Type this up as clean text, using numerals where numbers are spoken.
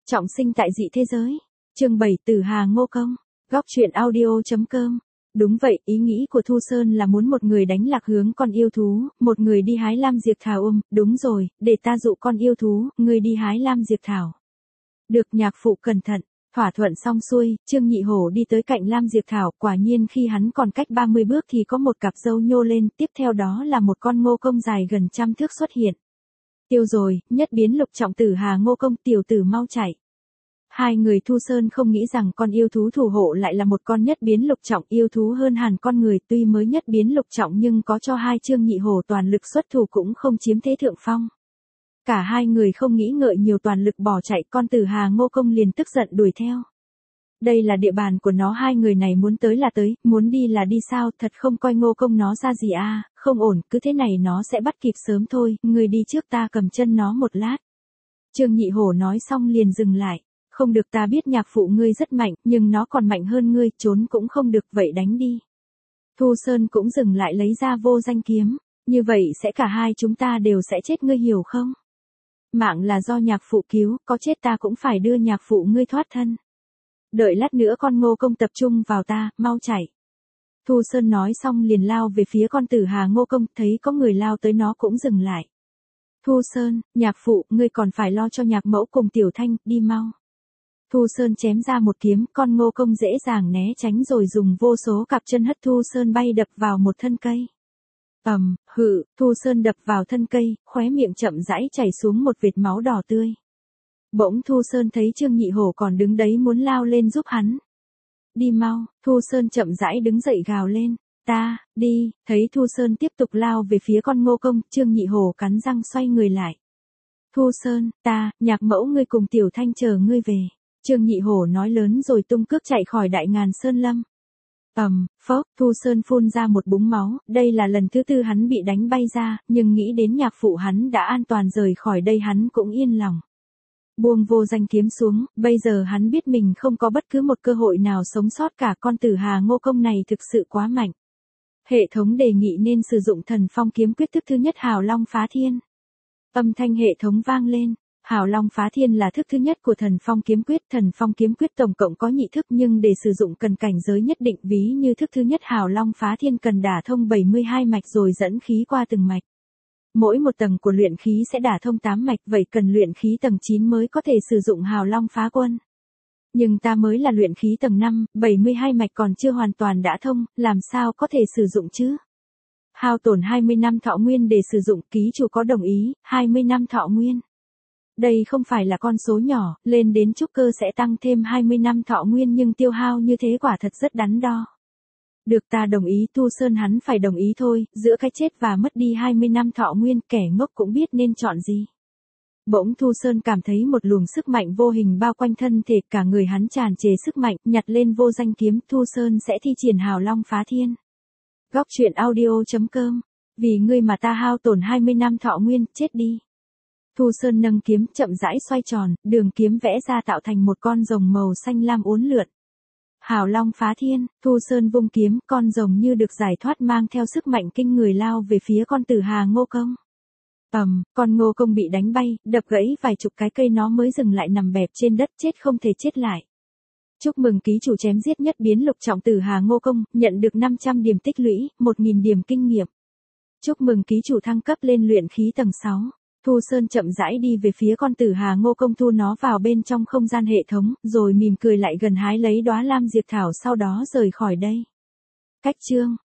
Trọng sinh tại dị thế giới. Chương 7 Tử Hà Ngô Công. Góc truyện audio.com. Đúng vậy, ý nghĩ của Thu Sơn là muốn một người đánh lạc hướng con yêu thú, một người đi hái lam diệp thảo. Đúng rồi, để ta dụ con yêu thú, người đi hái lam diệp thảo. Được, nhạc phụ cẩn thận. Thỏa thuận xong xuôi, Trương Nhị Hổ đi tới cạnh lam diệp thảo, quả nhiên khi hắn còn cách 30 bước thì có một cặp râu nhô lên, tiếp theo đó là một con Ngô Công dài gần 100 thước xuất hiện. Tiêu rồi, nhất biến lục trọng Tử Hà Ngô Công, tiểu tử mau chạy. Hai người Thu Sơn không nghĩ rằng con yêu thú thủ hộ lại là một con nhất biến lục trọng, yêu thú hơn hẳn con người, tuy mới nhất biến lục trọng nhưng có cho hai Trương Nhị Hổ toàn lực xuất thủ cũng không chiếm thế thượng phong. Cả hai người không nghĩ ngợi nhiều, toàn lực bỏ chạy, con Tử Hà Ngô Công liền tức giận đuổi theo. Đây là địa bàn của nó, hai người này muốn tới là tới, muốn đi là đi sao, thật không coi Ngô Công nó ra gì à, không ổn, cứ thế này nó sẽ bắt kịp sớm thôi, người đi trước, ta cầm chân nó một lát. Trương Nhị Hổ nói xong liền dừng lại. Không được, ta biết nhạc phụ ngươi rất mạnh, nhưng nó còn mạnh hơn ngươi, trốn cũng không được, vậy đánh đi. Thu Sơn cũng dừng lại, lấy ra vô danh kiếm, như vậy sẽ cả hai chúng ta đều sẽ chết, ngươi hiểu không? Mạng là do nhạc phụ cứu, có chết ta cũng phải đưa nhạc phụ ngươi thoát thân. Đợi lát nữa con Ngô Công tập trung vào ta, mau chạy. Thu Sơn nói xong liền lao về phía con Tử Hà Ngô Công, thấy có người lao tới nó cũng dừng lại. Thu Sơn, nhạc phụ, ngươi còn phải lo cho nhạc mẫu cùng Tiểu Thanh, đi mau. Thu Sơn chém ra một kiếm, con Ngô Công dễ dàng né tránh rồi dùng vô số cặp chân hất Thu Sơn bay đập vào một thân cây. Thu Sơn đập vào thân cây, khóe miệng chậm rãi chảy xuống một vệt máu đỏ tươi. Bỗng Thu Sơn thấy Trương Nhị Hổ còn đứng đấy muốn lao lên giúp hắn. Đi mau, Thu Sơn chậm rãi đứng dậy gào lên, ta, đi, thấy Thu Sơn tiếp tục lao về phía con Ngô Công, Trương Nhị Hổ cắn răng xoay người lại. Thu Sơn, ta, nhạc mẫu ngươi cùng Tiểu Thanh chờ ngươi về. Trương Nhị Hổ nói lớn rồi tung cước chạy khỏi Đại Ngàn Sơn Lâm. Thu Sơn phun ra một búng máu, đây là lần thứ tư hắn bị đánh bay ra, nhưng nghĩ đến nhạc phụ hắn đã an toàn rời khỏi đây hắn cũng yên lòng. Buông vô danh kiếm xuống, bây giờ hắn biết mình không có bất cứ một cơ hội nào sống sót cả, con Tử Hà Ngô Công này thực sự quá mạnh. Hệ thống đề nghị nên sử dụng Thần Phong kiếm quyết thức thứ nhất Hào Long Phá Thiên. Âm thanh hệ thống vang lên. Hào Long Phá Thiên là thức thứ nhất của Thần Phong kiếm quyết. Thần Phong kiếm quyết tổng cộng có nhị thức nhưng để sử dụng cần cảnh giới nhất định, ví như thức thứ nhất Hào Long Phá Thiên cần đả thông 72 mạch rồi dẫn khí qua từng mạch. Mỗi một tầng của luyện khí sẽ đả thông 8 mạch, vậy cần luyện khí tầng 9 mới có thể sử dụng Hào Long Phá Quân. Nhưng ta mới là luyện khí tầng 5, 72 mạch còn chưa hoàn toàn đã thông, làm sao có thể sử dụng chứ? Hao tổn 20 năm thọ nguyên để sử dụng, ký chủ có đồng ý, 20 năm thọ nguyên. Đây không phải là con số nhỏ, lên đến trúc cơ sẽ tăng thêm 20 năm thọ nguyên nhưng tiêu hao như thế quả thật rất đắn đo. Được, ta đồng ý. Thu Sơn hắn phải đồng ý thôi, giữa cái chết và mất đi 20 năm thọ nguyên, kẻ ngốc cũng biết nên chọn gì. Bỗng Thu Sơn cảm thấy một luồng sức mạnh vô hình bao quanh thân thể, cả người hắn tràn trề sức mạnh, nhặt lên vô danh kiếm, Thu Sơn sẽ thi triển Hào Long Phá Thiên. Góc truyện audio.com. Vì ngươi mà ta hao tổn 20 năm thọ nguyên, chết đi. Thu Sơn nâng kiếm chậm rãi xoay tròn, đường kiếm vẽ ra tạo thành một con rồng màu xanh lam uốn lượn. Hào Long Phá Thiên, Thu Sơn vung kiếm, con rồng như được giải thoát mang theo sức mạnh kinh người lao về phía con Tử Hà Ngô Công. Con Ngô Công bị đánh bay, đập gãy vài chục cái cây nó mới dừng lại nằm bẹp trên đất, chết không thể chết lại. Chúc mừng ký chủ chém giết nhất biến lục trọng Tử Hà Ngô Công, nhận được 500 điểm tích lũy, 1000 điểm kinh nghiệm. Chúc mừng ký chủ thăng cấp lên luyện khí tầng 6. Thu Sơn chậm rãi đi về phía con Tử Hà Ngô Công, thu nó vào bên trong không gian hệ thống, rồi mỉm cười lại gần hái lấy đóa lam diệp thảo, sau đó rời khỏi đây. Cách chương